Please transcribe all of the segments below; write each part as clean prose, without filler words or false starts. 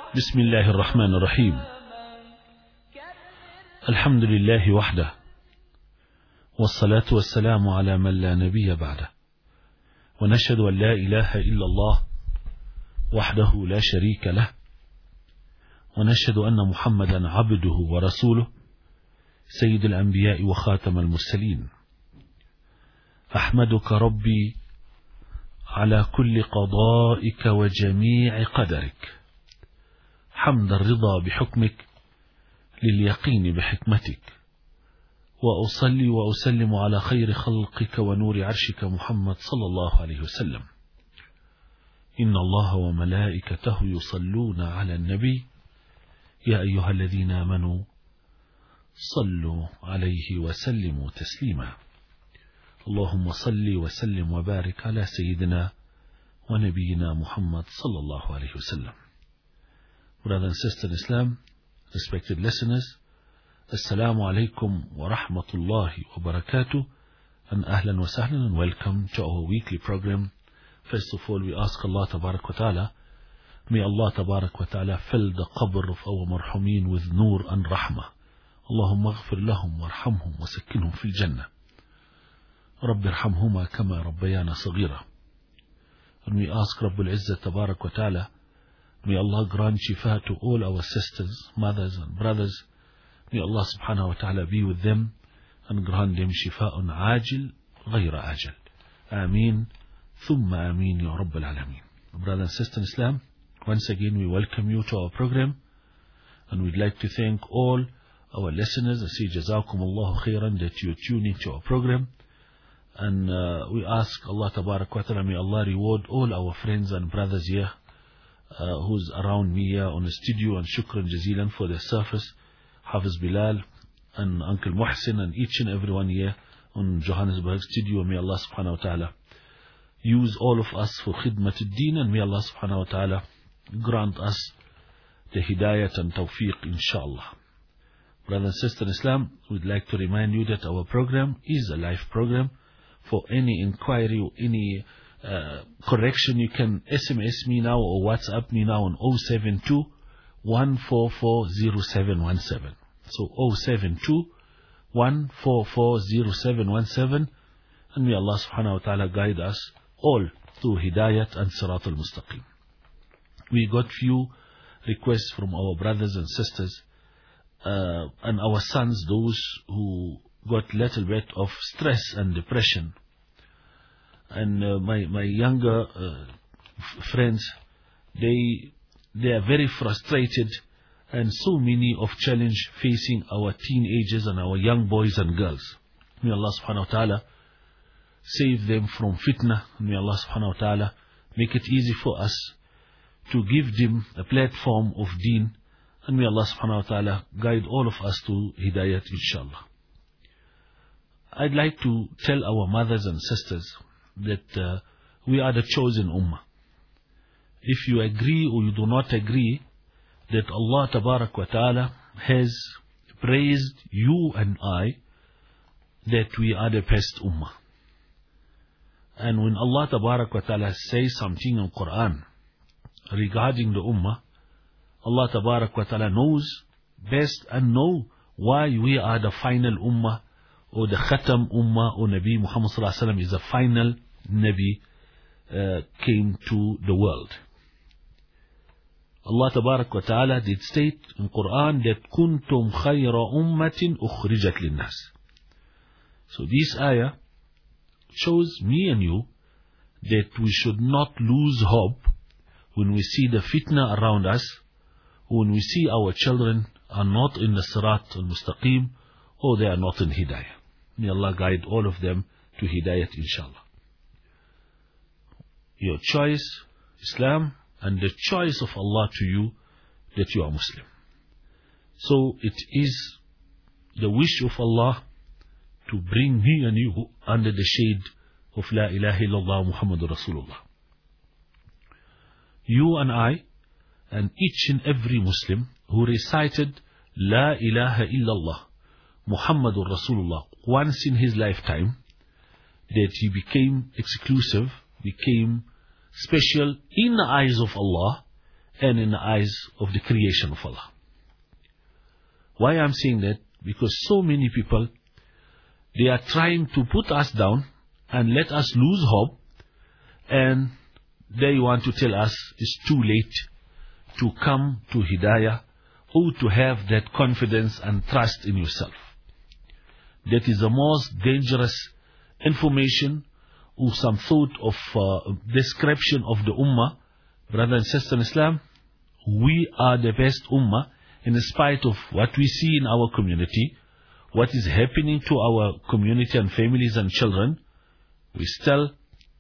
بسم الله الرحمن الرحيم. الحمد لله وحده، والصلاة والسلام على من لا نبي بعده، ونشهد أن لا إله إلا الله وحده لا شريك له، ونشهد أن محمدا عبده ورسوله سيد الأنبياء وخاتم المرسلين. أحمدك ربي على كل قضائك وجميع قدرك، حمد الرضا بحكمك لليقين بحكمتك، وأصلي وأسلم على خير خلقك ونور عرشك محمد صلى الله عليه وسلم. إن الله وملائكته يصلون على النبي يا أيها الذين آمنوا صلوا عليه وسلموا تسليما. اللهم صل وسلم وبارك على سيدنا ونبينا محمد صلى الله عليه وسلم. Brothers and sisters in Islam, respected listeners, Assalamu alaikum wa rahmatullahi wa barakatuh, and ahlan wa sahlan, and welcome to our weekly program. First of all, we ask Allah tabarak wa ta'ala, may Allah tabarak wa ta'ala fill the qabr of our marhumin with nur and rahmah. Allahumma aghfir lahum warhamhum wa sakkinhum fil jannah. Rabbi irhamhuma kama rabbayana saghira. And we ask Rabbul Izzah tabarak wa ta'ala, may Allah grant shifa to all our sisters, mothers and brothers. May Allah subhanahu wa ta'ala be with them and grant them shifa'un ajil ghayra ajil. Ameen, thumma ameen ya Rabbil Alameen. Brothers and sisters in Islam, once again we welcome you to our program, and we'd like to thank all our listeners and say jazakumullahu khairan that you tune into our program. And we ask Allah tabarak wa ta'ala, may Allah reward all our friends and brothers here who's around me here on the studio, and shukran jazilan for their service. Hafiz Bilal and Uncle Muhsin and each and everyone here on Johannesburg studio. May Allah subhanahu wa ta'ala use all of us for khidmat al-deen, and may Allah subhanahu wa ta'ala grant us the hidayat and tawfiq inshallah. Brothers and sisters in Islam, we'd like to remind you that our program is a live program. For any inquiry or any correction, you can SMS me now or WhatsApp me now on 072 1440717. So 072 1440717, and may Allah subhanahu wa ta'ala guide us all through Hidayat and Sirat al-Mustaqim. We got few requests from our brothers and sisters and our sons, those who got little bit of stress and depression. And my younger friends, they are very frustrated, and so many of challenge facing our teenagers and our young boys and girls. May Allah subhanahu wa ta'ala save them from fitna. May Allah subhanahu wa ta'ala make it easy for us to give them a platform of deen, and may Allah subhanahu wa ta'ala guide all of us to hidayat inshallah. I'd like to tell our mothers and sisters that we are the chosen ummah. If you agree or you do not agree that Allah tabarak wa ta'ala has praised you and I, that we are the best ummah. And when Allah tabarak wa ta'ala says something in Quran regarding the ummah, Allah tabarak wa ta'ala knows best and know why we are the final ummah, or the Khatam Ummah, or Nabi Muhammad sallallahu alaihi wasallam is the final Nabi came to the world. Allah tabarak wa ta'ala did state in Quran that kuntum khayra ummatin ukhrijat linnas. So this ayah shows me and you that we should not lose hope when we see the fitna around us, when we see our children are not in the Sirat al-Mustaqim, or they are not in Hidayah. May Allah guide all of them to Hidayat inshallah. Your choice, Islam, and the choice of Allah to you, that you are Muslim. So it is the wish of Allah to bring me and you under the shade of La ilaha illallah Muhammadur Rasulullah. You and I, and each and every Muslim who recited La ilaha illallah Muhammadur Rasulullah once in his lifetime, that he became exclusive, became special in the eyes of Allah, and in the eyes of the creation of Allah. Why I'm saying that? Because so many people, they are trying to put us down and let us lose hope, and they want to tell us it's too late to come to Hidayah or to have that confidence and trust in yourself. That is the most dangerous information or some thought of description of the Ummah. Brother and sister in Islam, we are the best Ummah in spite of what we see in our community, what is happening to our community and families and children. We still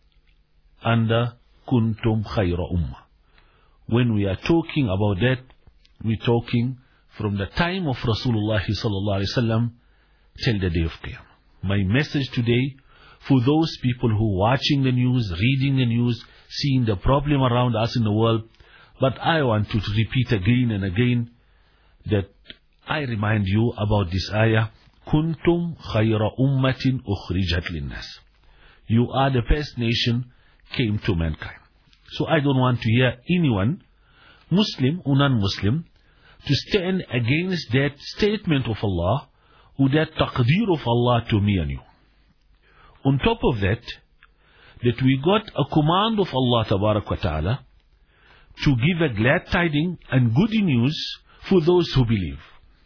under kuntum khayra ummah. When we are talking about that, we're talking from the time of Rasulullah sallallahu alaihi wasallam till the day of Qiyamah. My message today for those people who are watching the news, reading the news, seeing the problem around us in the world, but I want to repeat again and again that I remind you about this ayah, kuntum khayra ummatin ukhrijat linnas. You are the best nation came to mankind. So I don't want to hear anyone, Muslim or non-Muslim, to stand against that statement of Allah or that taqdeer of Allah to me and you. On top of that we got a command of Allah Tabarak wa Ta'ala to give a glad tiding and good news for those who believe.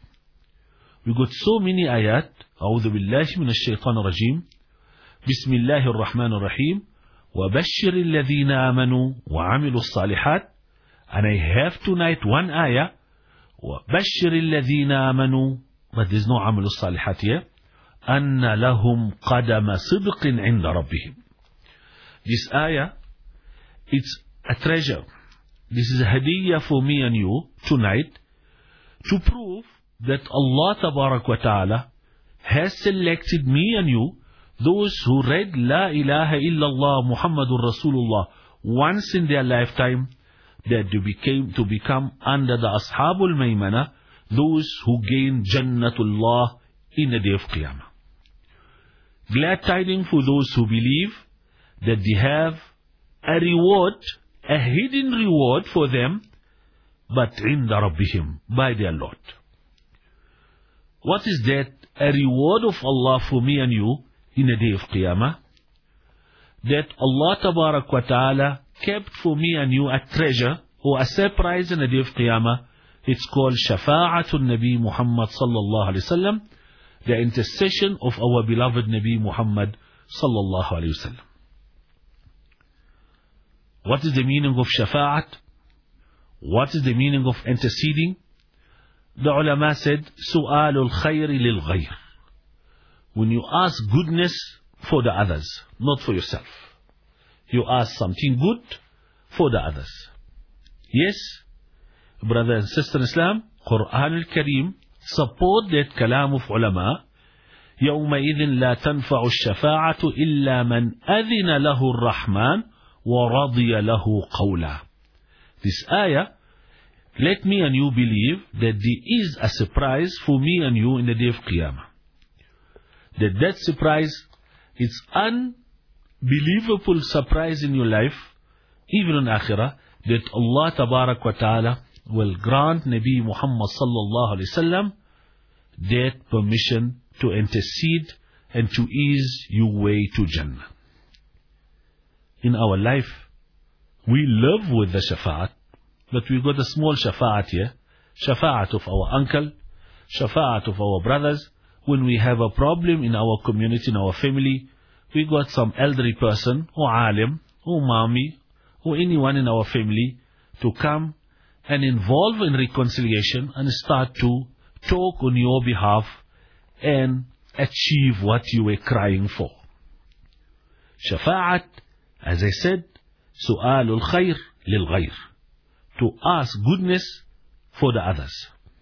We got so many ayat. أعوذ بالله من الشيطان الرجيم. بسم الله الرحمن الرحيم. وبشر الذين آمنوا وعملوا الصالحات. And I have tonight one ayah. وبشر الذين آمنوا. But there's no عملوا الصالحات here. أن لهم قدم صدق عند ربهم. This ayah, it's a treasure. This is a hadiyah for me and you tonight to prove that Allah Tabarak wa Ta'ala has selected me and you, those who read La ilaha illallah Muhammadur Rasulullah once in their lifetime, that to become under the Ashabul Maymana, those who gain Jannatullah in the day of Qiyamah. Glad tidings for those who believe that they have a reward, a hidden reward for them, but عند ربهم, by their Lord. What is that? A reward of Allah for me and you in the day of Qiyamah. That Allah Tabarak wa Ta'ala kept for me and you a treasure or a surprise in the day of Qiyamah. It's called Shafa'atul Nabi Muhammad sallallahu alaihi wasallam, the intercession of our beloved Nabi Muhammad sallallahu alaihi wasallam. What is the meaning of Shafa'at? What is the meaning of interceding? The ulama said, Su'alul khayri lil ghayr. When you ask goodness for the others, not for yourself. You ask something good for the others. Yes, brother and sister in Islam, Quran al-Kareem support that kalam of ulama. يومئذ لا تنفع الشفاعة إلا من أذن له الرحمن وَرَضِيَ لَهُ قَوْلًا. This ayah, let me and you believe that there is a surprise for me and you in the day of Qiyamah. That surprise is unbelievable surprise in your life, even in Akhirah, that Allah Tabarak wa Ta'ala will grant Nabi Muhammad sallallahu alaihi wasallam that permission to intercede and to ease your way to Jannah. In our life, we live with the shafa'at, but we got a small shafa'at here. Shafa'at of our uncle, shafa'at of our brothers. When we have a problem in our community, in our family, we got some elderly person, or alim, or mami, or anyone in our family to come and involve in reconciliation and start to talk on your behalf and achieve what you were crying for. Shafa'at, as I said, su'alul khayr lil ghayr, to ask goodness for the others.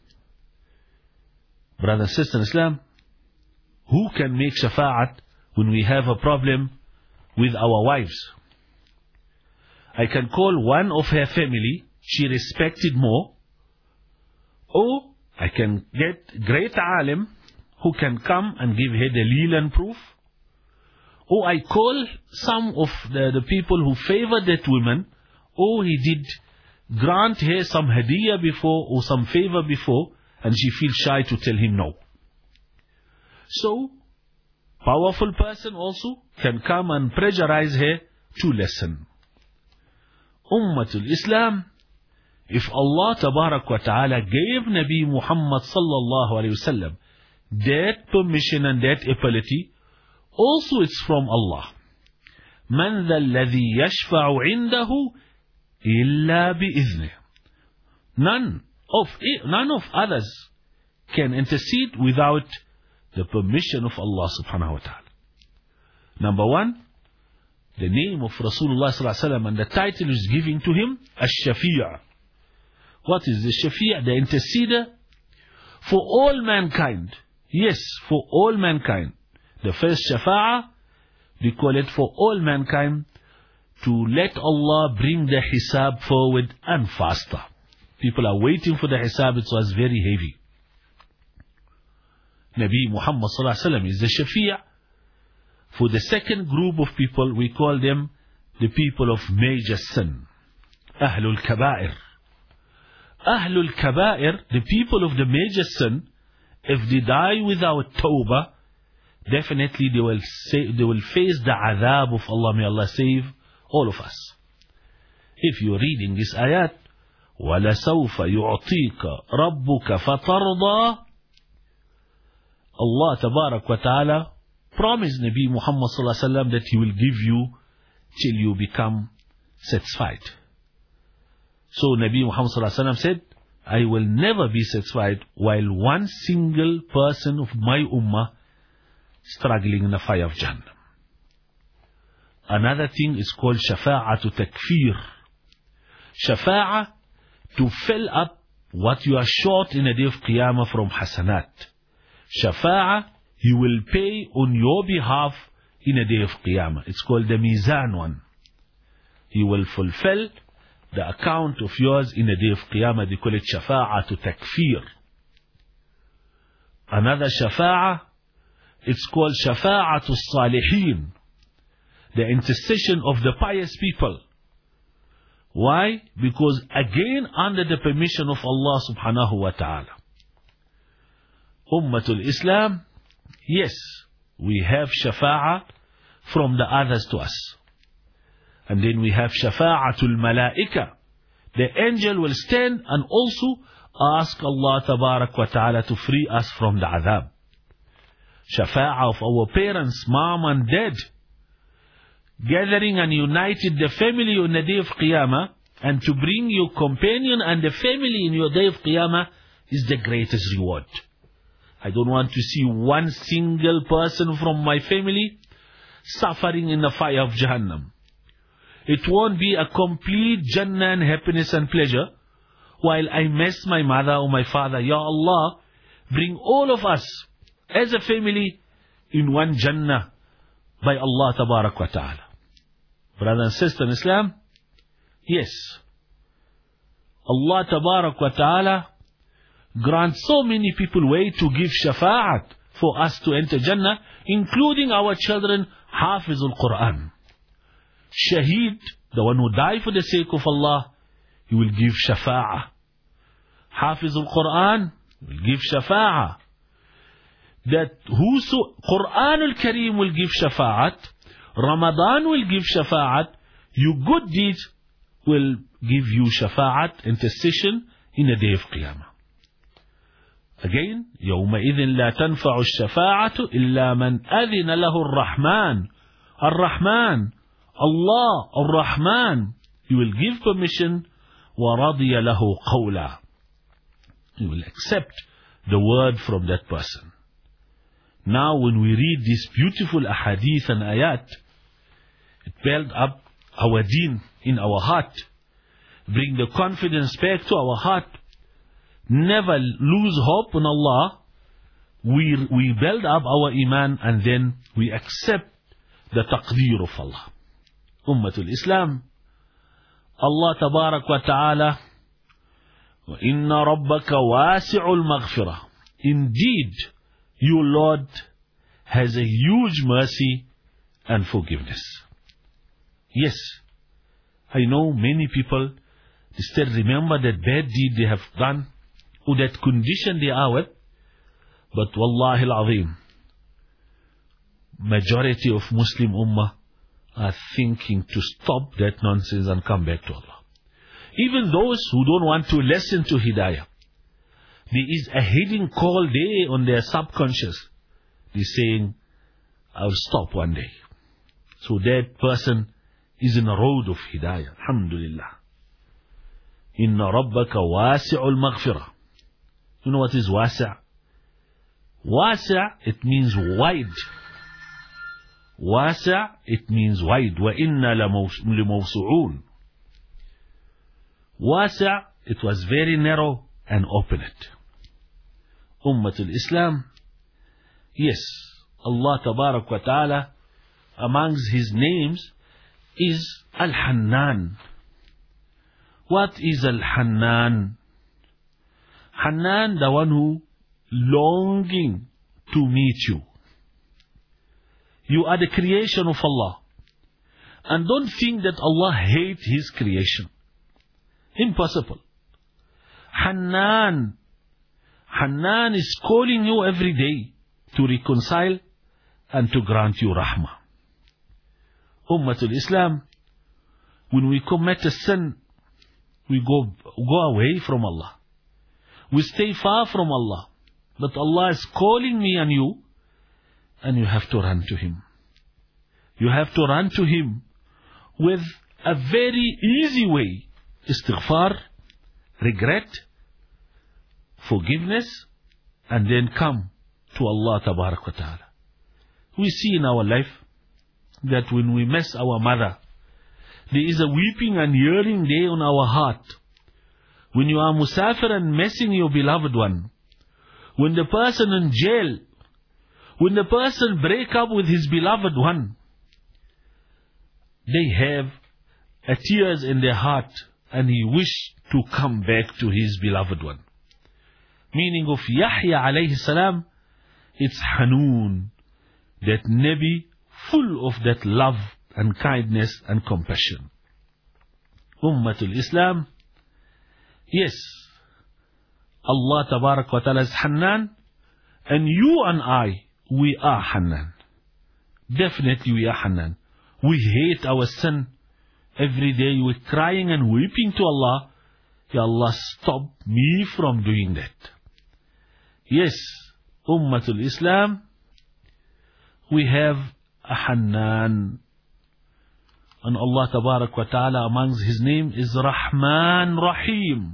Brother and sister in Islam, who can make shafa'at when we have a problem with our wives? I can call one of her family she respected more, or I can get great alim who can come and give her the daleil and proof, or I call some of the people who favor that woman, or he did grant her some hadiah before or some favor before, and she feels shy to tell him no. So, powerful person also can come and pressurize her to listen. Ummatul Islam, if Allah Tabarak wa Ta'ala gave Nabi Muhammad sallallahu alayhi wasallam that permission and that ability, also it's from Allah. Man dha alladhi yashfa'u indahu illa bi'idhnih. None of others can intercede without the permission of Allah subhanahu wa ta'ala. Number one, the name of Rasulullah sallallahu alaihi wasallam and the title is given to him, Ash-Shafi'. What is the Shafi'? The interceder for all mankind. Yes, for all mankind. The first Shafa'ah, we call it for all mankind, to let Allah bring the hisab forward and faster. People are waiting for the hisab, it was very heavy. Nabi Muhammad sallallahu alaihi wasallam is the Shafi'. For the second group of people, we call them the people of major sin. Ahlul Kaba'ir. Ahlul Kaba'ir, the people of the major sin, if they die without tawbah, definitely they will face the adhab of Allah. May Allah save all of us. If you're reading this ayat, وَلَسَوْفَ يُعْطِيكَ رَبُّكَ فَتَرْضَى, Allah Tabarak wa Ta'ala promised Nabi Muhammad sallallahu alaihi wasallam that He will give you till you become satisfied. So Nabi Muhammad sallallahu alaihi wasallam said, I will never be satisfied while one single person of my ummah struggling in the fire of Jannah. Another thing is called Shafa'atu Takfir. Shafa'a, to fill up what you are short in the day of Qiyamah from Hasanat. Shafa'a, He will pay on your behalf in the day of Qiyamah. It's called the Mizan one. He will fulfill the account of yours in the day of Qiyamah. They call it Shafa'atu Takfir. Another Shafa'a, it's called Shafa'atu Salihin, the intercession of the pious people. Why? Because again under the permission of Allah subhanahu wa ta'ala. Ummatul Islam, yes, we have Shafa'a from the others to us. And then we have Shafa'atul Malaika. The angel will stand and also ask Allah Tabarak wa Ta'ala to free us from the adhab. Shafa'a of our parents, mom and dad, gathering and united the family on the day of Qiyamah, and to bring your companion and the family in your day of Qiyamah is the greatest reward. I don't want to see one single person from my family suffering in the fire of Jahannam. It won't be a complete Jannah and happiness and pleasure while I miss my mother or my father. Ya Allah, bring all of us as a family in one Jannah by Allah Tabarak wa Ta'ala. Brother and sister in Islam, yes, Allah Tabarak wa Ta'ala grants so many people way to give shafa'at for us to enter Jannah, including our children, Hafizul Quran. Shaheed, the one who died for the sake of Allah, he will give shafa'ah. Hafizul Quran will give shafa'ah. That whoso Quran al-Kareem will give shafa'at, Ramadan will give shafa'at, your good deeds will give you shafa'at, intercession in the day of Qiyamah. Again, يومئذ لا تنفع الشفاعة إلا من أذن له الرحمن. الرحمن, Allah, Ar-Rahman, He will give permission, وَرَضِيَ لَهُ قَوْلًا. He will accept the word from that person. Now when we read these beautiful ahadith and ayat, it builds up our deen in our heart, bring the confidence back to our heart, never lose hope in Allah. We build up our iman and then we accept the taqdeer of Allah. Ummatul Islam, Allah Tabarak wa Ta'ala, وَإِنَّ رَبَّكَ وَاسِعُ الْمَغْفِرَةِ. Indeed, your Lord has a huge mercy and forgiveness. Yes, I know many people, Instead, remember that bad deed they have done, or that condition they are with. But wallahi al-azim, majority of Muslim ummah are thinking to stop that nonsense and come back to Allah. Even those who don't want to listen to hidayah, there is a hidden call there on their subconscious. They're saying, I'll stop one day. So that person is in a road of hidayah. Alhamdulillah. Inna rabbaka wasi'ul maghfirah. You know what is wasi'? Wasi', it means wide. Wasi', it means wide. Wa inna limawsu'un. Wasi', it was very narrow and open it. Ummatul Islam, yes, Allah Tabarak wa Ta'ala, amongst His names is Al-Hannan. What is Al-Hannan? Hannan, the one who longing to meet you. You are the creation of Allah. And don't think that Allah hates His creation. Impossible. Hannan. Hannan is calling you every day to reconcile and to grant you rahmah. Ummatul Islam, when we commit a sin, we go away from Allah. We stay far from Allah. But Allah is calling me and you have to run to Him. You have to run to Him with a very easy way. Istighfar, regret, forgiveness, and then come to Allah Tabarak wa Ta'ala. We see in our life that when we miss our mother, there is a weeping and yearning there on our heart. When you are musafir and missing your beloved one, when the person in jail, when the person break up with his beloved one, they have a tears in their heart and he wish to come back to his beloved one. Meaning of Yahya alayhi salam, it's Hanun, that Nabi full of that love and kindness and compassion. Ummatul Islam, yes, Allah Tabarak wa Ta'ala is Hannan, and you and I, we are Hannan. Definitely we are Hannan. We hate our sin. Every day we're crying and weeping to Allah. Ya Allah, stop me from doing that. Yes, Ummatul Islam, we have a Hannan. And Allah Tabarak wa Ta'ala amongst His name is Rahman Rahim.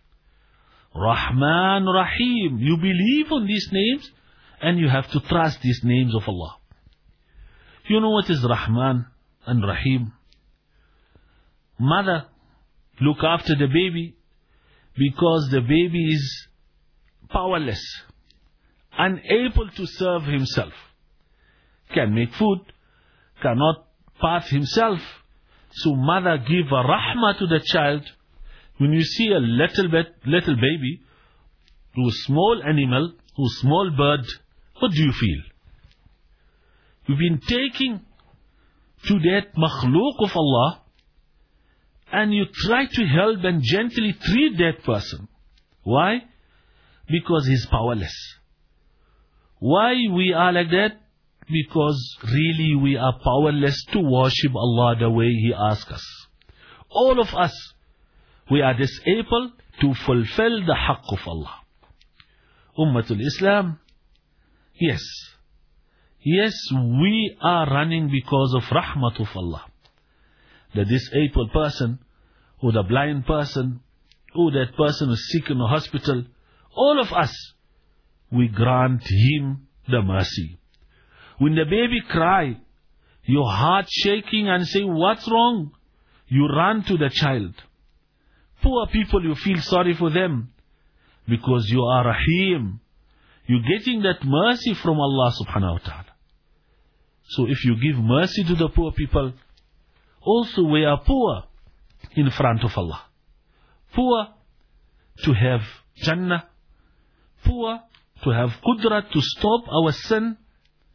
Rahman Rahim. You believe on these names and you have to trust these names of Allah. You know what is Rahman and Rahim? Mother, look after the baby because the baby is powerless, unable to serve himself, can make food, cannot bath himself. So mother give a rahmah to the child. When you see a little baby, to a small animal, to a small bird, what do you feel? You've been taking to that makhluk of Allah and you try to help and gently treat that person. Why? Because he's powerless. Why we are like that? Because really we are powerless to worship Allah the way He asks us. All of us, we are disabled to fulfill the haqq of Allah. Ummatul Islam, yes. Yes, we are running because of rahmat of Allah. The disabled person, or the blind person, or that person is sick in the hospital, all of us, we grant him the mercy. When the baby cry, your heart shaking and say, what's wrong? You run to the child. Poor people, you feel sorry for them because you are Rahim. You're getting that mercy from Allah subhanahu wa ta'ala. So if you give mercy to the poor people, also we are poor in front of Allah. Poor to have Jannah. Poor to have Qudrat to stop our sin.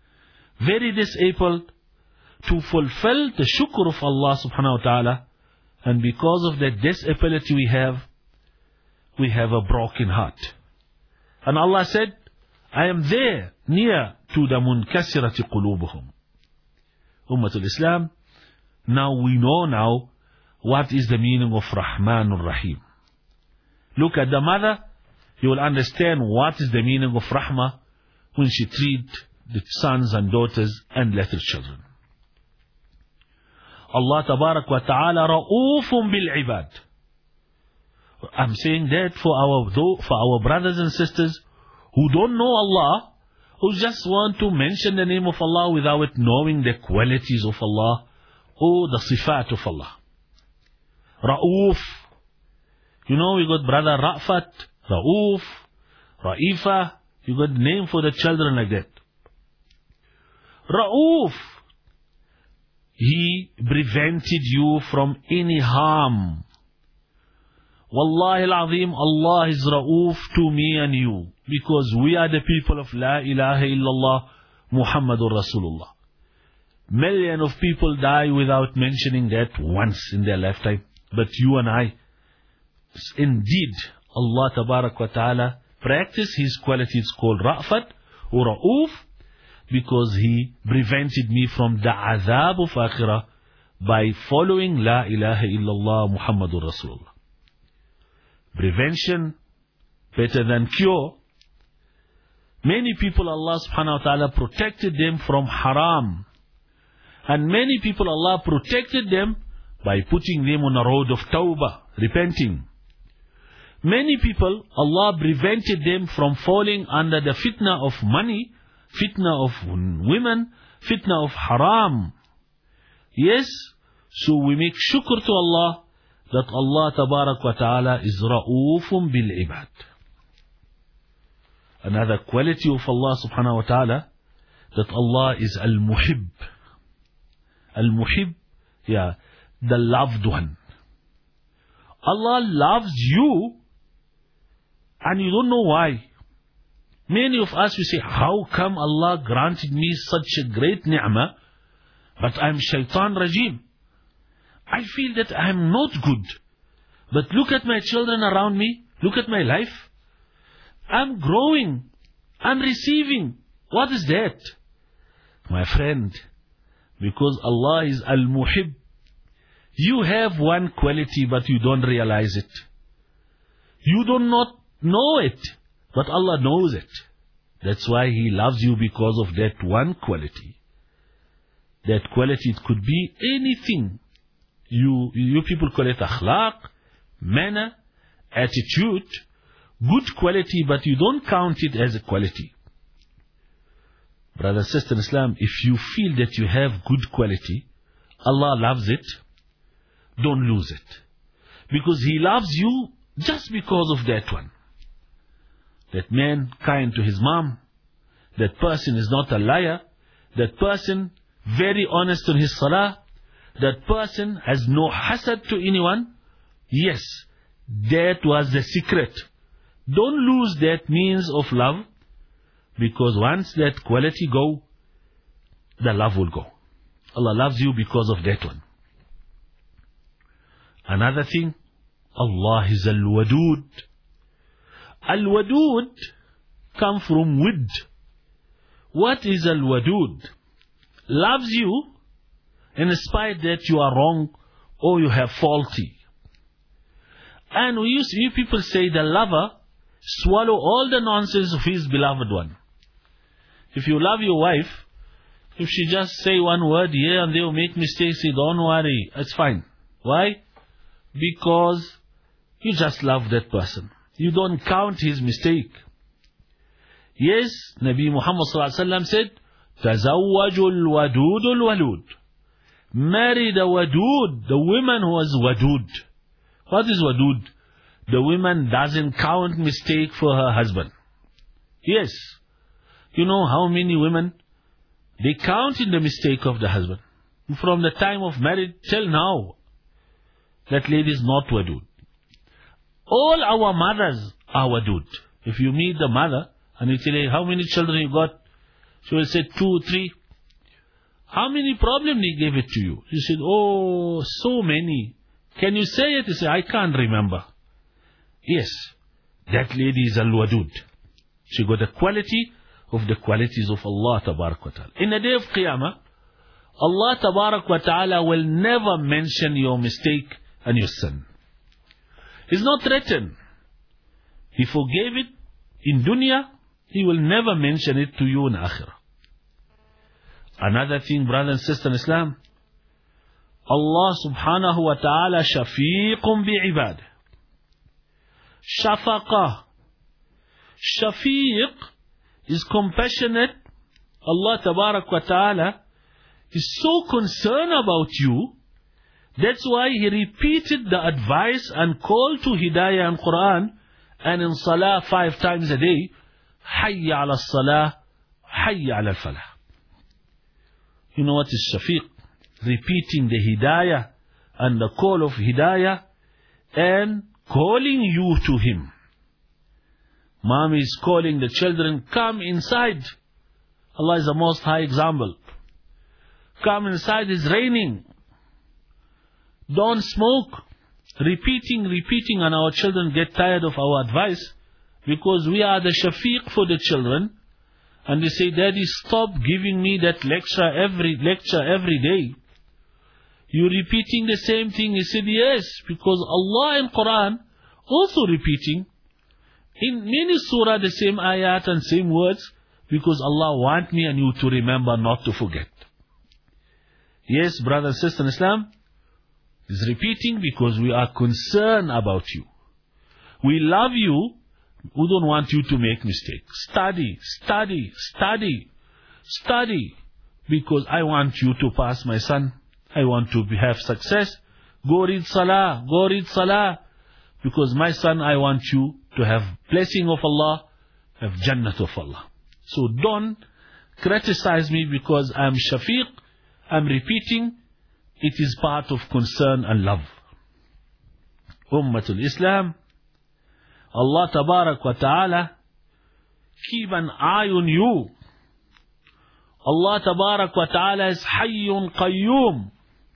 Very disabled to fulfill the shukr of Allah subhanahu wa ta'ala And because of that disability we have a broken heart. And Allah said, I am there, near to the munkasirati qulubuhum. Ummatul Islam, now we know now what is the meaning of Rahmanur Rahim. Look at the mother, you will understand what is the meaning of Rahmah when she treats the sons and daughters and little children. Allah Tabarak wa Ta'ala Ra'ufun bil ibad. I'm saying that for our brothers and sisters who don't know Allah, who just want to mention the name of Allah without knowing the qualities of Allah or the sifat of Allah. Ra'uf. You know, we got brother Ra'fat, Ra'uf, Ra'ifa. You got name for the children like that. Ra'uf. He prevented you from any harm. Wallahi al-Azim, Allah is Ra'uf to me and you. Because we are the people of La ilaha illallah Muhammadur Rasulullah. Millions of people die without mentioning that once in their lifetime. But you and I, indeed, Allah Tabarak wa Ta'ala practice His qualities called Ra'fat or Ra'uf, because He prevented me from the azab of akhirah by following La ilaha illallah Muhammadur Rasulullah. Prevention better than cure. Many people Allah subhanahu wa ta'ala protected them from haram. And many people Allah protected them by putting them on a road of tawbah, repenting. Many people Allah prevented them from falling under the fitna of money, fitna of women, fitna of haram. Yes, so we make shukr to Allah that Allah Tabarak wa Ta'ala is Ra'ufun bil ibad. Another quality of Allah subhanahu wa ta'ala, that Allah is Al-Muhib. Al-Muhib, yeah, the loved one. Allah loves you and you don't know why. Many of us, we say, how come Allah granted me such a great ni'mah, but I'm shaitan rajim? I feel that I'm not good. But look at my children around me. Look at my life. I'm growing. I'm receiving. What is that? My friend, because Allah is Al-Muhib. You have one quality, but you don't realize it. You do not know it, but Allah knows it. That's why He loves you, because of that one quality. That quality, it could be anything. You people call it akhlaq, manner, attitude, good quality, but you don't count it as a quality. Brother, sister in Islam, if you feel that you have good quality, Allah loves it, don't lose it. Because He loves you just because of that one. That man kind to his mom, that person is not a liar, that person very honest in his salah, that person has no hasad to anyone. Yes, that was the secret. Don't lose that means of love, because once that quality go, the love will go. Allah loves you because of that one. Another thing, Allah is Al-Wadud. Al-Wadud come from wid. What is Al-Wadud? Loves you in spite that you are wrong or you have faulty. And you people say the lover swallow all the nonsense of his beloved one. If you love your wife, if she just say one word here and they will make mistakes, say don't worry, it's fine. Why? Because you just love that person. You don't count his mistake. Yes, Nabi Muhammad sallallahu alaihi wasallam said, "Tazawwajul wadudul walud." Marry the wadud, the woman who is wadud. What is wadud? The woman doesn't count mistake for her husband. Yes. You know how many women, they count in the mistake of the husband. From the time of marriage till now, that lady is not wadud. All our mothers are wadud. If you meet the mother and you tell her, how many children you got? She will say 2, 3. How many problems they gave it to you? She said, oh, so many. Can you say it? You say, I can't remember. Yes, that lady is Al-Wadud. She got a quality of the qualities of Allah Tabarak wa Ta'ala. In the day of Qiyamah, Allah Tabarak wa Ta'ala will never mention your mistake and your sin. It's not written. He forgave it in dunya, He will never mention it to you in akhirah. Another thing, brother and sister in Islam, Allah subhanahu wa ta'ala shafiqun bi'ibad. Shafaqah. Shafiq is compassionate. Allah tabarak wa ta'ala is so concerned about you. That's why He repeated the advice and call to Hidayah in Quran and in Salah 5 times a day. Hayya ala salah, hayya ala falah. You know what is Shafiq? Repeating the Hidayah and the call of Hidayah and calling you to Him. Mom is calling the children, come inside. Allah is the most high example. Come inside, it's raining. Don't smoke. Repeating, and our children get tired of our advice because we are the Shafiq for the children. And they say, Daddy, stop giving me that lecture every day. You're repeating the same thing. He said, yes, because Allah in Quran also repeating in many surah the same ayat and same words because Allah want me and you to remember, not to forget. Yes, brother and sister in Islam, is repeating because we are concerned about you. We love you. We don't want you to make mistakes. Study. Because I want you to pass, my son. I want to have success. Go read Salah. Because my son, I want you to have blessing of Allah, have Jannat of Allah. So don't criticize me because I'm Shafiq. I'm repeating. It is part of concern and love. Ummatul Islam, Allah Tabarak wa Ta'ala keep an eye on you. Allah Tabarak wa Ta'ala is Hayyun Qayyum.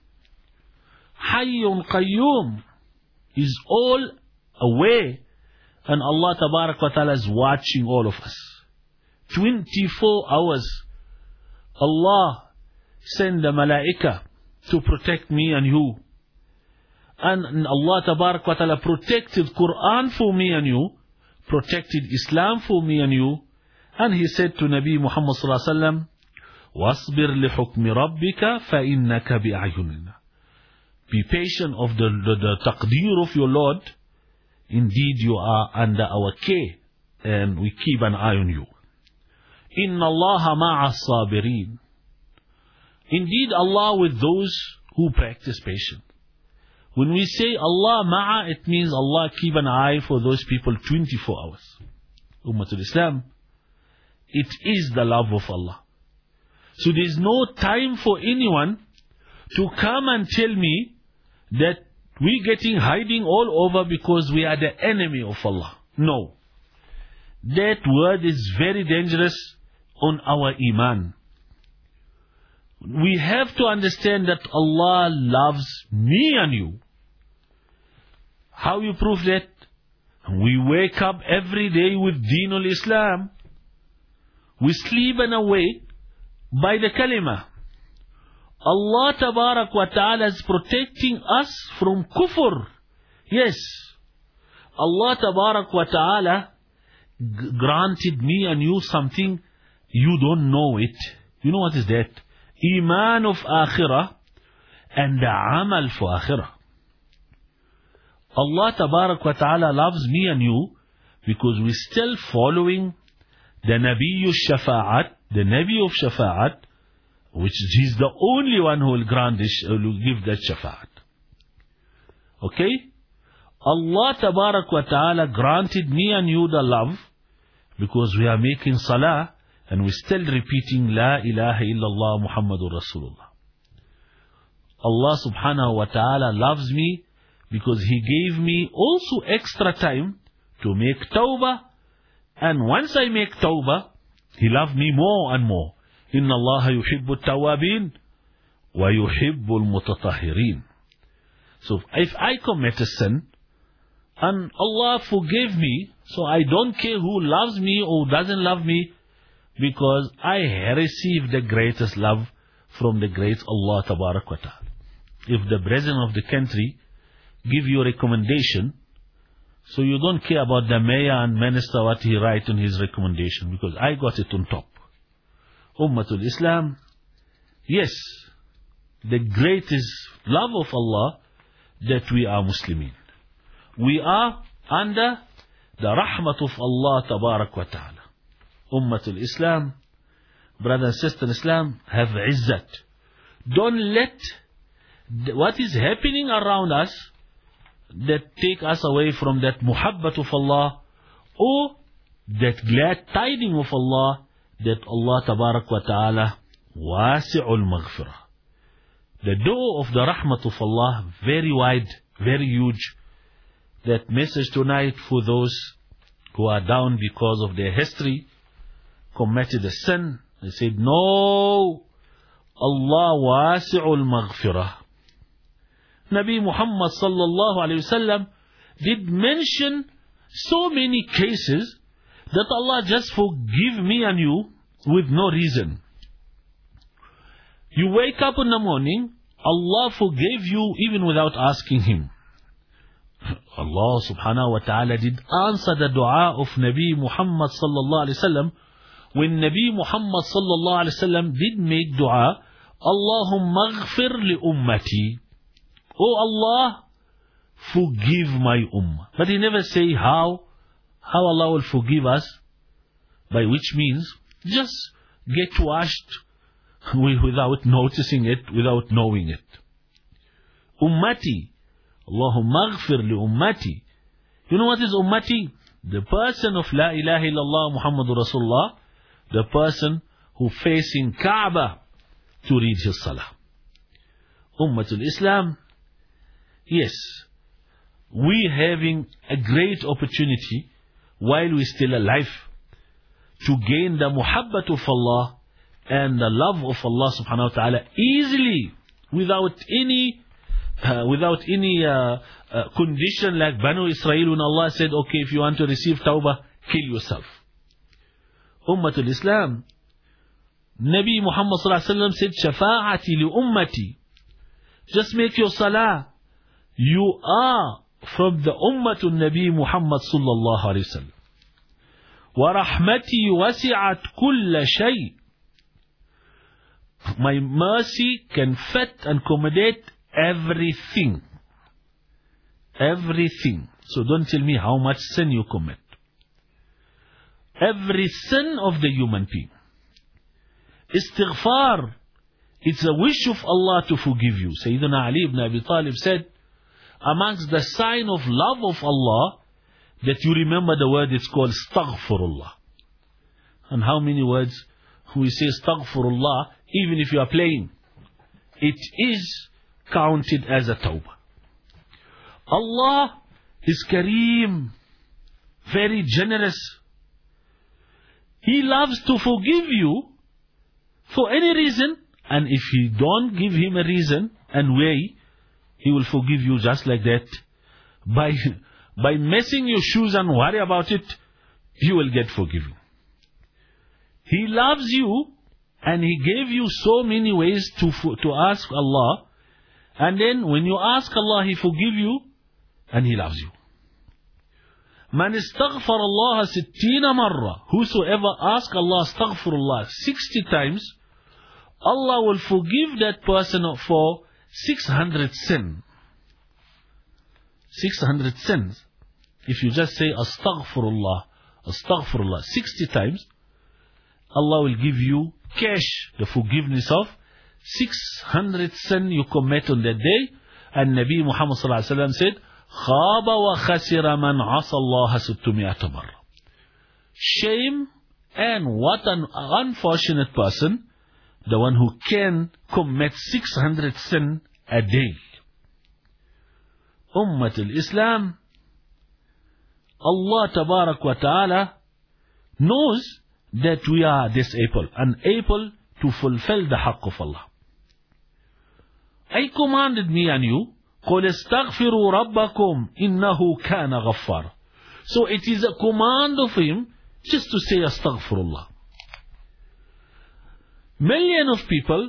Hayyun Qayyum is all aware, and Allah Tabarak wa Ta'ala is watching all of us. 24 hours. Allah send the malaika to protect me and you. And Allah Tabarak wa Ta'ala protected Quran for me and you, protected Islam for me and you. And He said to Nabi Muhammad sallallahu alaihi wasallam, وَاصْبِرْ لِحُكْمِ رَبِّكَ فَإِنَّكَ بِأَعْيُنِنَا. Be patient of the taqdeer of your Lord. Indeed, you are under our care, and we keep an eye on you. إِنَّ اللَّهَ مَعَ الصَّابِرِينَ. Indeed, Allah with those who practice patience. When we say Allah ma'a, it means Allah keep an eye for those people 24 hours. Ummatul Islam, it is the love of Allah. So there is no time for anyone to come and tell me that we getting hiding all over because we are the enemy of Allah. No. That word is very dangerous on our iman. We have to understand that Allah loves me and you. How you prove that? We wake up every day with Deenul Islam. We sleep and awake by the kalima. Allah Tabarak wa Ta'ala is protecting us from kufr. Yes. Allah Tabarak wa Ta'ala granted me and you something you don't know it. You know what is that? Iman of akhirah and the amal for akhirah. Allah Tabarak wa Ta'ala loves me and you because we're still following the Nabi of Shafa'at, which He's the only one who will grant this, who will give that Shafa'at. Okay? Allah Tabarak wa Ta'ala granted me and you the love because we are making salah and we're still repeating La ilaha illallah Muhammadur Rasulullah. Allah subhanahu wa ta'ala loves me because He gave me also extra time to make tawbah. And once I make tawbah, He loves me more and more. Inna Allah yuhibbu tawabin wa yuhibbu al-mutatahhirin. So if I commit a sin, and Allah forgave me, so I don't care who loves me or doesn't love me, because I received the greatest love from the great Allah Tabarak wa Ta'ala. If the president of the country give you a recommendation, so you don't care about the mayor and minister what he write in his recommendation, because I got it on top. Ummatul Islam, yes, the greatest love of Allah that we are Muslimin. We are under the rahmat of Allah Tabarak wa Ta'ala. Ummatul Islam, brother and sister in Islam, have izzat. Don't let what is happening around us that take us away from that muhabbat of Allah, or that glad tiding of Allah, that Allah Tabarak wa Ta'ala wasi'ul maghfirah. The door of the rahmat of Allah, very wide, very huge. That message tonight for those who are down because of their history, committed a sin. They said, no, Allah wasi'ul maghfirah. Nabi Muhammad sallallahu alayhi wasallam did mention so many cases that Allah just forgive me and you with no reason. You wake up in the morning, Allah forgave you even without asking Him. Allah subhanahu wa ta'ala did answer the dua of Nabi Muhammad sallallahu alayhi wasallam when Nabi Muhammad sallallahu alayhi wasallam did make dua, Allahumma aghfir li ummati. Oh Allah, forgive my ummah. But he never say how Allah will forgive us, by which means just get washed without noticing it, without knowing it. Ummati, Allahumma aghfir li ummati. You know what is ummati? The person of La ilaha illallah Muhammadur Rasulullah, the person who facing Kaaba to read his salah. Ummatul Islam, yes, we having a great opportunity while we still alive to gain the muhabbat of Allah and the love of Allah subhanahu wa ta'ala easily, without any condition like Banu Israel when Allah said, okay, if you want to receive tawbah, kill yourself. Ummatul Islam, Nabi Muhammad sallallahu alaihi wasallam said, shafa'ati li ummati. Just make your salah. You are from the ummatul Nabi Muhammad sallallahu alaihi wasallam. Wa rahmati wasi'at kulla shay. My mercy can fit and accommodate everything. Everything. So don't tell me how much sin you commit. Every sin of the human being. Istighfar, it's a wish of Allah to forgive you. Sayyidina Ali ibn Abi Talib said, amongst the sign of love of Allah, that you remember the word, it's called astaghfirullah. And how many words we say astaghfirullah, even if you are playing, it is counted as a tawbah. Allah is Kareem, very generous. He loves to forgive you for any reason, and if you don't give Him a reason and way, He will forgive you just like that. By messing your shoes and worry about it, you will get forgiven. He loves you, and He gave you so many ways to ask Allah, and then when you ask Allah, He forgive you, and He loves you. Man istaghfar Allah 60 marra. Whosoever ask Allah astaghfirullah 60 times, Allah will forgive that person for 600 sins. 600 sins. If you just say astaghfirullah, astaghfirullah 60 times, Allah will give you cash, the forgiveness of 600 sins you commit on that day. And Nabi Muhammad sallallahu alaihi wasallam said, خاب وخسر من عصى الله 600 مرة. Shame, and what an unfortunate person, the one who can commit 600 sins a day. Ummatul Islam, Allah Tabarak wa Ta'ala knows that we are disabled, unable to fulfill the haqq of Allah. I commanded me and you, قُلِ اسْتَغْفِرُوا رَبَّكُمْ إِنَّهُ كَانَ غَفَّارًا. So it is a command of him just to say astaghfirullah. Millions of people,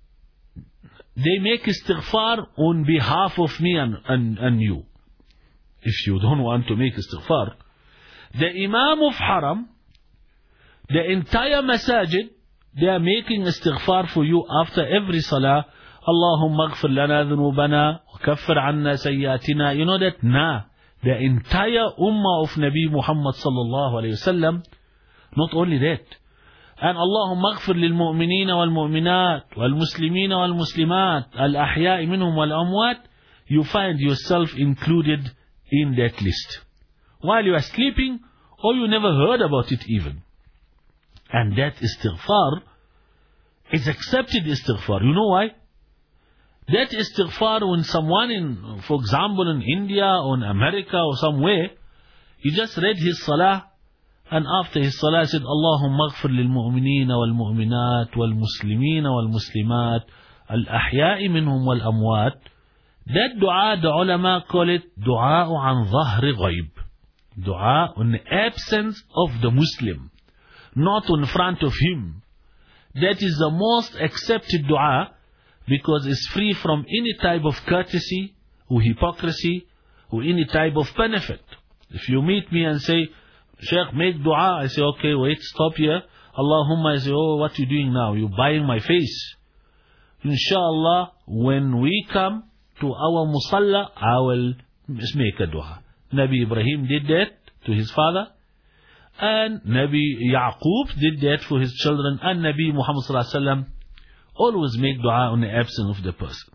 they make istighfar on behalf of me and you. If you don't want to make istighfar, the Imam of Haram, the entire masajid, they are making istighfar for you after every salah. Allahumma aghfir lana dhunubana wa kaffir anna sayyatina. You know that? Nah. The entire ummah of Nabi Muhammad sallallahu alayhi wasallam. Not only that. And Allahumma aghfir lil mu'minina wal mu'minat wal muslimina wal muslimat al ahya'i minhum wal amwat. You find yourself included in that list. While you are sleeping, or you never heard about it even. And that istighfar is accepted istighfar. You know why? That istighfar, when someone in, for example, in India or in America or somewhere, he just read his salah, and after his salah said, Allahumma aghfir lil mu'minina wal mu'minat wal muslimina wal muslimat al ahya'i minhum wal amwat. That dua, the ulama call it dua an dhahri ghaib. Dua on the absence of the Muslim, not in front of him. That is the most accepted dua, because it's free from any type of courtesy or hypocrisy or any type of benefit. If you meet me and say, Sheikh, make dua, I say, okay, wait, stop here. Allahumma, I say, oh, what are you doing now? You're buying my face. Inshallah, when we come to our musalla, I will make a dua. Nabi Ibrahim did that to his father, and Nabi Yaqub did that for his children, and Nabi Muhammad sallallahu alaihi wasallam always make dua on the absence of the person.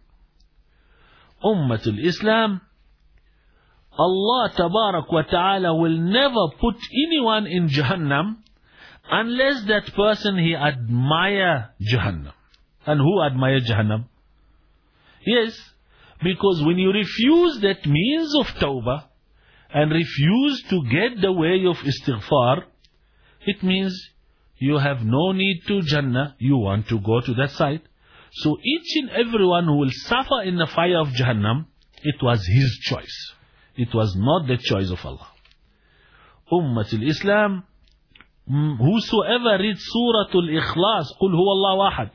Ummatul Islam, Allah Tabarak wa Ta'ala will never put anyone in Jahannam unless that person he admire Jahannam. And who admire Jahannam? Yes, because when you refuse that means of tawbah and refuse to get the way of istighfar, it means you have no need to Jannah, you want to go to that side. So each and everyone who will suffer in the fire of Jahannam, it was his choice. It was not the choice of Allah. Ummatul Islam, whosoever reads Suratul Ikhlas, Qul huwa Allah wahad,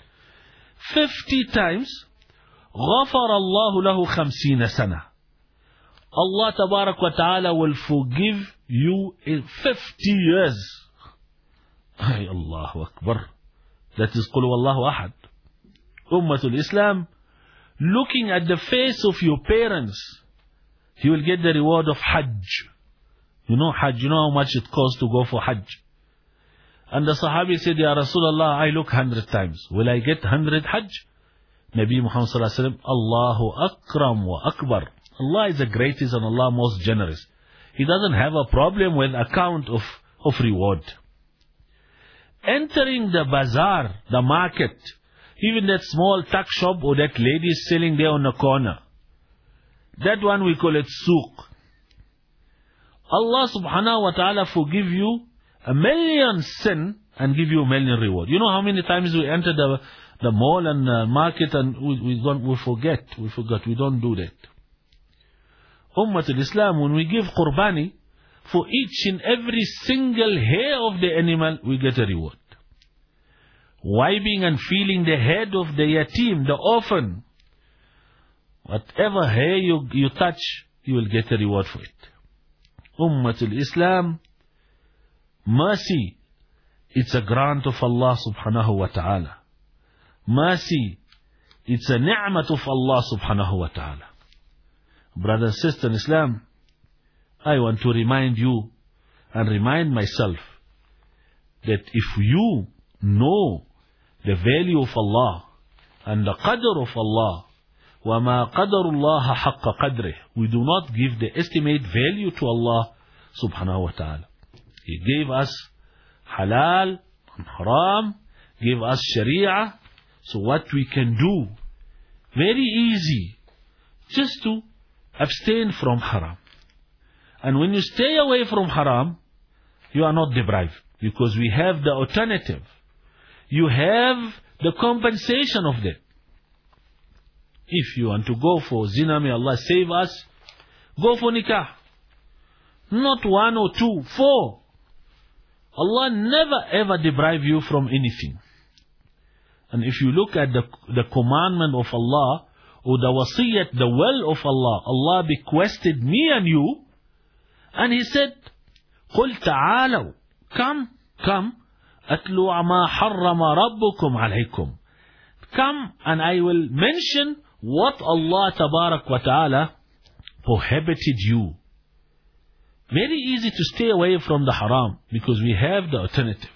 50 times, غفر الله له 50 سنة. Allah Tabarak wa Ta'ala will forgive you in 50 years. Ay, Allahu Akbar. That is Qul Wallahu Ahad. Ummatul Islam, looking at the face of your parents, you will get the reward of Hajj. You know Hajj, you know how much it costs to go for Hajj. And the Sahabi said, Ya Rasulullah, I look 100 times. Will I get 100 Hajj? Nabi Muhammad sallallahu alaihi wasallam, Allahu Akram wa Akbar. Allah is the greatest and Allah most generous. He doesn't have a problem with account of reward. Entering the bazaar, the market, even that small tuck shop or that lady selling there on the corner, that one we call it souk. Allah subhanahu wa ta'ala forgive you 1,000,000 sin and give you 1,000,000 reward. You know how many times we enter the mall and market and we forget, we don't do that. Ummatul Islam, when we give qurbani, for each and every single hair of the animal, we get a reward. Wiping and feeling the head of the yatim, the orphan, whatever hair you touch, you will get a reward for it. Ummatul Islam, mercy, it's a grant of Allah subhanahu wa ta'ala. Mercy, it's a ni'mat of Allah subhanahu wa ta'ala. Brother and sister in Islam, I want to remind you and remind myself that if you know the value of Allah and the qadr of Allah, وَمَا قَدَرُ اللَّهَ حَقَّ قَدْرِهِ, we do not give the estimate value to Allah subhanahu wa ta'ala. He gave us halal and haram, gave us sharia, so what we can do, very easy, just to abstain from haram. And when you stay away from haram, you are not deprived, because we have the alternative. You have the compensation of that. If you want to go for zina, may Allah save us, go for nikah. Not 1 or 2, 4. Allah never ever deprive you from anything. And if you look at the commandment of Allah, or the wasiyyat, the will of Allah, Allah bequested me and you, and He said, قُلْ تَعَالَوْا, come, أَتْلُوا مَا حَرَّمَ رَبُّكُمْ عَلَيْكُمْ. Come and I will mention what Allah Tabarak wa Ta'ala prohibited you. Very easy to stay away from the haram, because we have the alternative.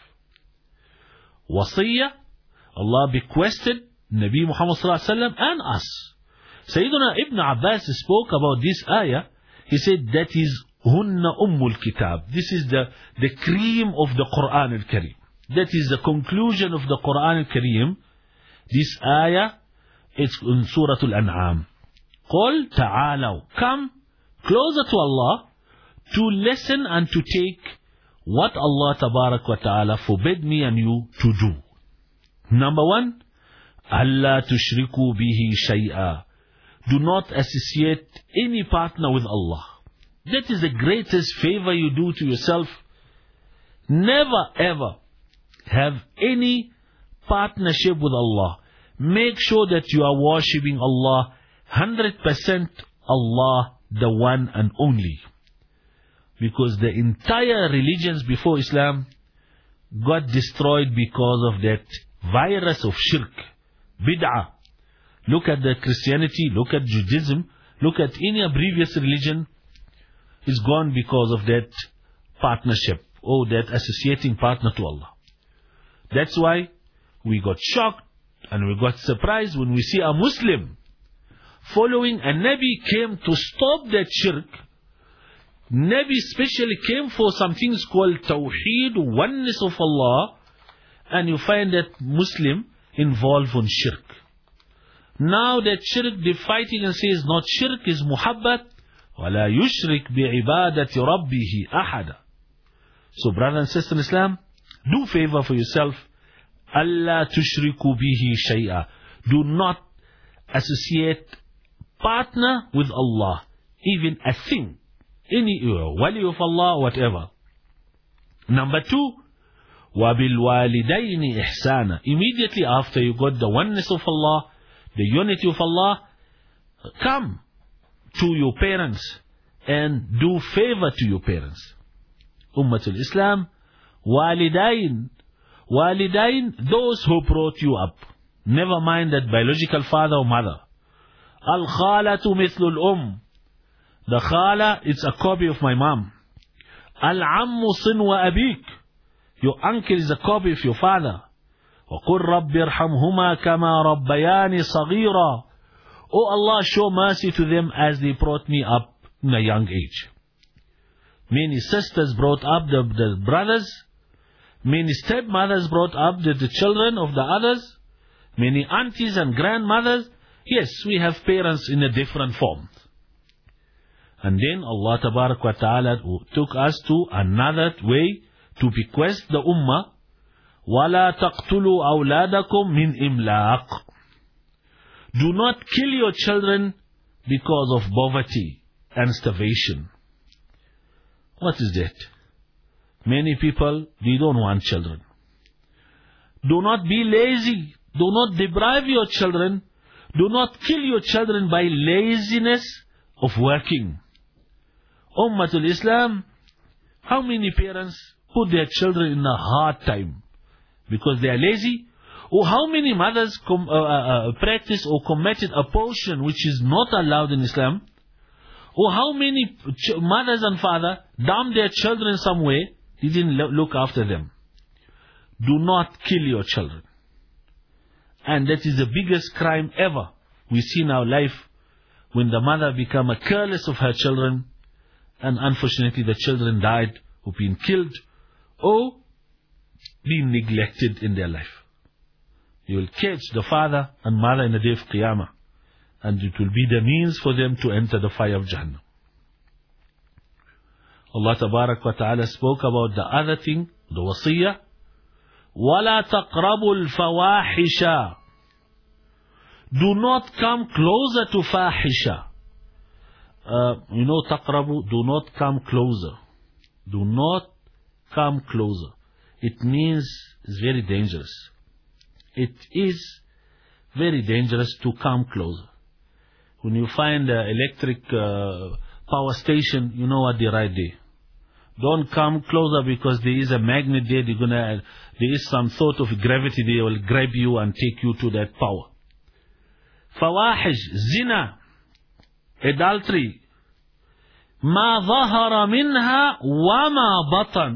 Wasiyah, Allah bequested Nabi Muhammad Sallallahu Alaihi Wasallam and us. Sayyidina Ibn Abbas spoke about this ayah. He said that is Hunna Ummul Kitab. This is the cream of the Quran al-Kareem. That is the conclusion of the Quran al-Kareem. This ayah, it's in Surah Al-An'am. Qul ta'alaw, come closer to Allah to listen and to take what Allah Tabarak wa Ta'ala forbid me and you to do. Number 1, Allah tushriku bihi shay'a. Do not associate any partner with Allah. That is the greatest favor you do to yourself. Never ever have any partnership with Allah. Make sure that you are worshipping Allah 100%, Allah the one and only. Because the entire religions before Islam got destroyed because of that virus of shirk, bid'ah. Look at the Christianity, look at Judaism, look at any previous religion, is gone because of that partnership, or that associating partner to Allah. That's why we got shocked and we got surprised when we see a Muslim following a Nabi came to stop that shirk. Nabi specially came for some things called Tawheed, oneness of Allah, and you find that Muslim involved in shirk. Now that shirk, they fighting and says not shirk is muhabbat, وَلَا يُشْرِكْ بِعِبَادَةِ رَبِّهِ أَحَدًا. So brother and sister in Islam, do favor for yourself. Allah tushriku bihi shay'a. Do not associate partner with Allah, even a thing, any wali of Allah, whatever. Number 2, وَبِالْوَالِدَيْنِ إِحْسَانًا. Immediately after you got the oneness of Allah, the unity of Allah, come to your parents and do favor to your parents. Ummatul Islam, walidain. Walidain, those who brought you up. Never mind that biological father or mother. Al-khalatu mithlul The khala, it's a copy of my mom. Al-ammu sinwa abik. Your uncle is a copy of your father. وَقُلْ رَبِّ ارْحَمْهُمَا كَمَا رَبَّيَانِ صَغِيرًا. Oh Allah, show mercy to them as they brought me up in a young age. Many sisters brought up the brothers. Many stepmothers brought up the children of the others. Many aunties and grandmothers. Yes, we have parents in a different form. And then Allah Tabarak wa Ta'ala took us to another way to bequest the ummah. وَلَا تَقْتُلُوا أَوْلَادَكُمْ مِنْ إِمْلَاقٍ. Do not kill your children because of poverty and starvation. What is that? Many people, they don't want children. Do not be lazy. Do not deprive your children. Do not kill your children by laziness of working. Ummatul Islam, how many parents put their children in a hard time because they are lazy? Or how many mothers practice or committed abortion, which is not allowed in Islam? Or how many mothers and fathers dumped their children somewhere, didn't look after them? Do not kill your children. And that is the biggest crime ever we see in our life, when the mother become careless of her children, and unfortunately the children died or been killed or been neglected in their life. You will catch the father and mother in the day of Qiyamah, and it will be the means for them to enter the fire of Jahannam. Allah Tabarak wa Ta'ala spoke about the other thing, the wasiyah. وَلَا تَقْرَبُوا الْفَوَاحِشَ. Do not come closer to fahisha. Taqrabu, do not come closer. Do not come closer. It means it's very dangerous. It is very dangerous to come closer. When you find an electric power station, you know what they write there. Don't come closer because there is a magnet there. There is some sort of gravity there will grab you and take you to that power. Fawahish, zina, adultery. Ma dhahara minha wa ma batan.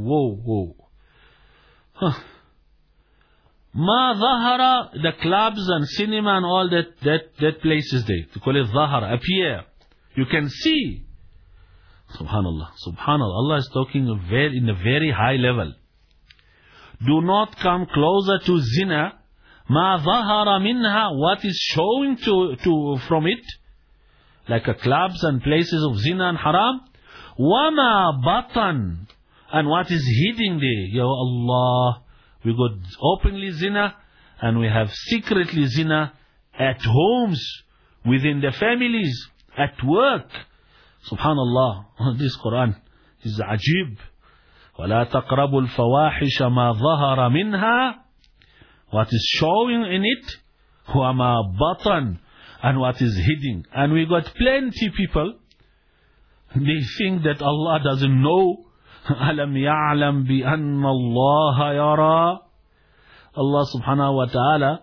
Ma dhahara, the clubs and cinema and all that place is there. They call it dhahara, appear. You can see. Subhanallah. Allah is talking in a very high level. Do not come closer to zina. Ma dhahara minha, what is showing from it, like clubs and places of zina and haram. Wa ma batan, and what is hidden there. Ya Allah, we got openly zina and we have secretly zina at homes, within the families, at work. Subhanallah, this Quran is ajib. وَلَا تَقْرَبُوا الْفَوَاحِشَ مَا ظَهَرَ مِنْهَا, what is showing in it, وَمَا بَطَنْ, and what is hidden. And we got plenty people, they think that Allah doesn't know. أَلَمْ يَعْلَمْ بِأَنَّ اللَّهَ يَرَى. Allah subhanahu wa ta'ala,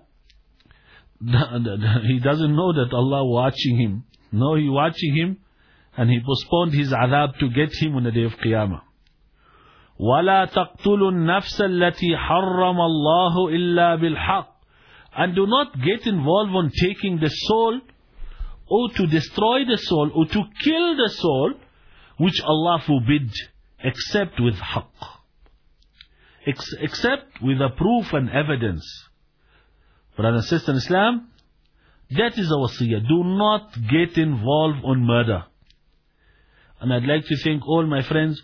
he doesn't know that Allah watching him. No, he watching him, and he postponed his adhab to get him on the day of Qiyamah. وَلَا تَقْتُلُوا النَّفْسَ الَّتِي حَرَّمَ اللَّهُ إِلَّا بِالْحَقِّ. And do not get involved on taking the soul, or to destroy the soul, or to kill the soul, which Allah forbid, except with haqq. Except with a proof and evidence. Brothers and sisters in Islam, that is our wasiyah. Do not get involved on murder. And I'd like to thank all my friends,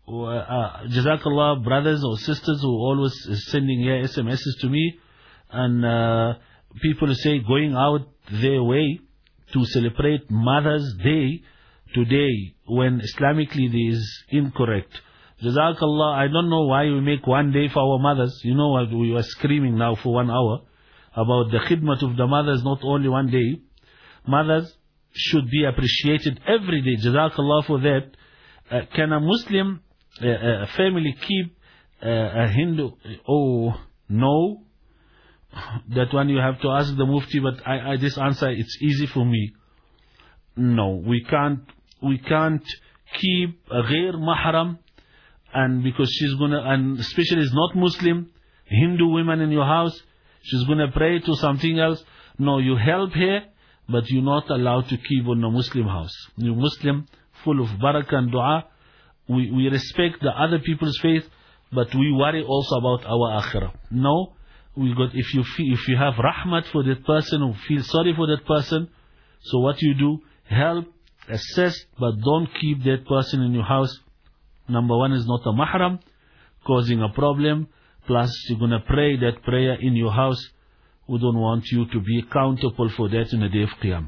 Jazakallah, brothers or sisters who always sending SMSs to me, and people say going out their way to celebrate Mother's Day today, when Islamically this is incorrect. Jazakallah, I don't know why we make one day for our mothers. You know what, we were screaming now for 1 hour about the khidmat of the mothers, not only one day. Mothers should be appreciated every day. Jazakallah for that. Can a Muslim family keep a Hindu? Oh, no. That one you have to ask the Mufti, but this answer, it's easy for me. No, we can't keep a ghair mahram, and because she's gonna, and especially is not Muslim, Hindu women in your house, she's gonna pray to something else. No, you help her, but you're not allowed to keep on a Muslim house. You're Muslim, full of barakah and dua. We respect the other people's faith, but we worry also about our akhirah. No, if you have rahmat for that person, or feel sorry for that person, so what you do, help, assist, but don't keep that person in your house. Number one is not a mahram, causing a problem. Plus, you're going to pray that prayer in your house. We don't want you to be accountable for that in the day of Qiyamah.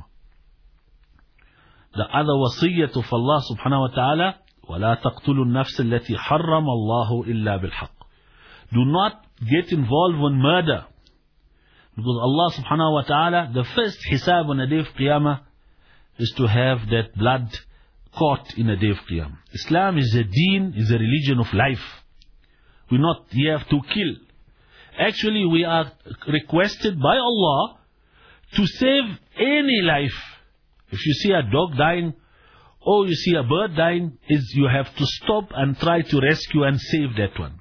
The other wasiyyat of Allah subhanahu wa ta'ala, وَلَا تَقْتُلُوا النَّفْسَ الَّتِي حَرَّمَ اللَّهُ إِلَّا بِالْحَقِّ. Do not get involved in murder. Because Allah subhanahu wa ta'ala, the first hisab on the day of Qiyamah is to have that blood caught in the day of Qiyamah. Islam is a deen, is a religion of life. We're not here to kill. Actually, we are requested by Allah to save any life. If you see a dog dying, or you see a bird dying, you have to stop and try to rescue and save that one.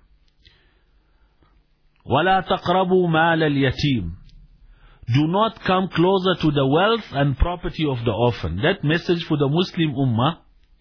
وَلَا تَقْرَبُوا مَالَ الْيَتِيمِ. Do not come closer to the wealth and property of the orphan. That message for the Muslim Ummah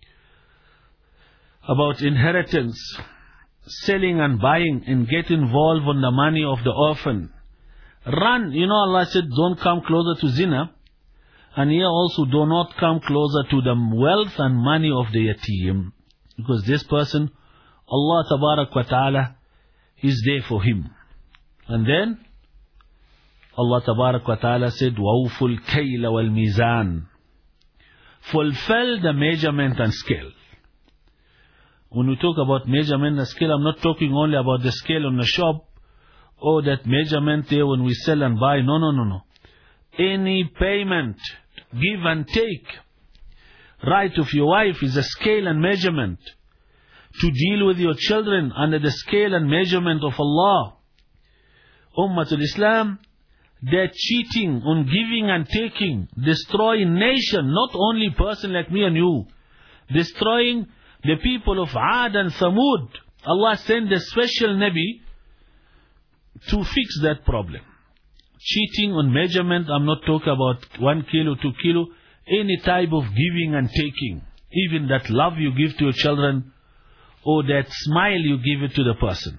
about inheritance, selling and buying, and get involved on the money of the orphan. Run. Allah said, don't come closer to zina. And here also, do not come closer to the wealth and money of the yatim. Because this person, Allah Tabarak wa Ta'ala is there for him. And then, Allah Tabarak wa Ta'ala said, وَأَوْفُوا الْكَيْلَ وَالْمِيزَانِ. Fulfill the measurement and scale. When we talk about measurement and scale, I'm not talking only about the scale on the shop or that measurement there when we sell and buy. No. Any payment, give and take, right of your wife is a scale and measurement. To deal with your children under the scale and measurement of Allah. Ummatul Islam, they're cheating on giving and taking, destroying nation, not only person like me and you, destroying the people of Ad and Thamud. Allah sent a special Nabi to fix that problem. Cheating on measurement, I'm not talking about 1 kilo, 2 kilo, any type of giving and taking. Even that love you give to your children, or that smile you give it to the person.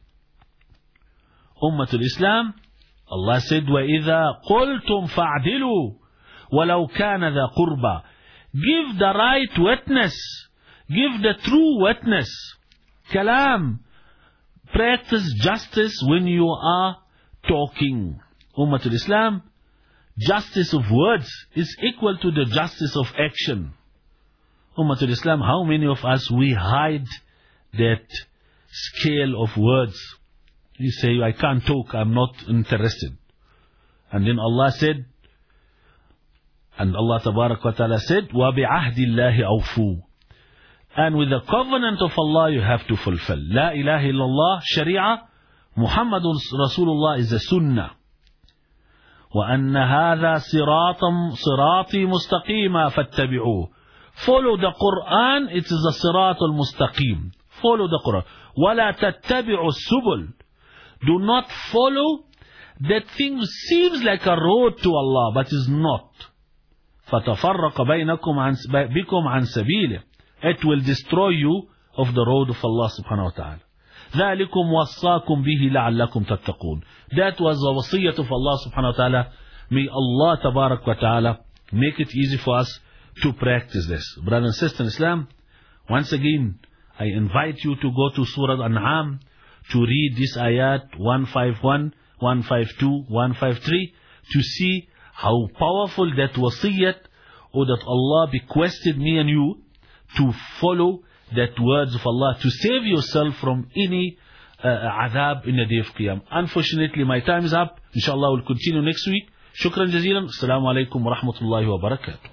Ummatul Islam, Allah said, وَإِذَا قُلْتُمْ فَاعْدِلُوا وَلَوْ كَانَ ذَا قُرْبَى. Give the right witness. Give the true witness. Kalam. Practice justice when you are talking. Ummatul Islam, justice of words is equal to the justice of action. Ummatul Islam, how many of us we hide that scale of words? You say, I can't talk, I'm not interested. And then Allah said, and Allah Tabarak wa Ta'ala said, وَبِعَهْدِ اللَّهِ أَوْفُوا. And with the covenant of Allah you have to fulfill. La ilaha illallah, Sharia, Muhammadun Rasulullah is a sunnah. وَأَنَّ هَذَا صِرَاطِي مُسْتَقِيمًا فَاتَّبِعُوهُ. Follow the Quran, it is a sirat al-mustaqim. Follow the Quran. وَلَا تَتَّبِعُوا السُّبُلِ. Do not follow that thing seems like a road to Allah, but is not. فَتَفَرَّقَ بِكُمْ عَنْ سَبِيلِهِ. It will destroy you of the road of Allah subhanahu wa ta'ala. ذَلِكُمْ وَصَّاكُمْ بِهِ لَعَلَّكُمْ تَتَّقُونَ. That was the wasiyat of Allah subhanahu wa ta'ala. May Allah Tabarak wa Ta'ala make it easy for us to practice this. Brothers and sisters in Islam, once again, I invite you to go to Surah An'am to read this ayat 151, 152, 153 to see how powerful that wasiyat or that Allah bequested me and you to follow that words of Allah to save yourself from any adhab in the day of Qiyam. Unfortunately, my time is up. Inshallah, we'll continue next week. Shukran jazeelan. Assalamu alaikum wa rahmatullahi wa barakatuh.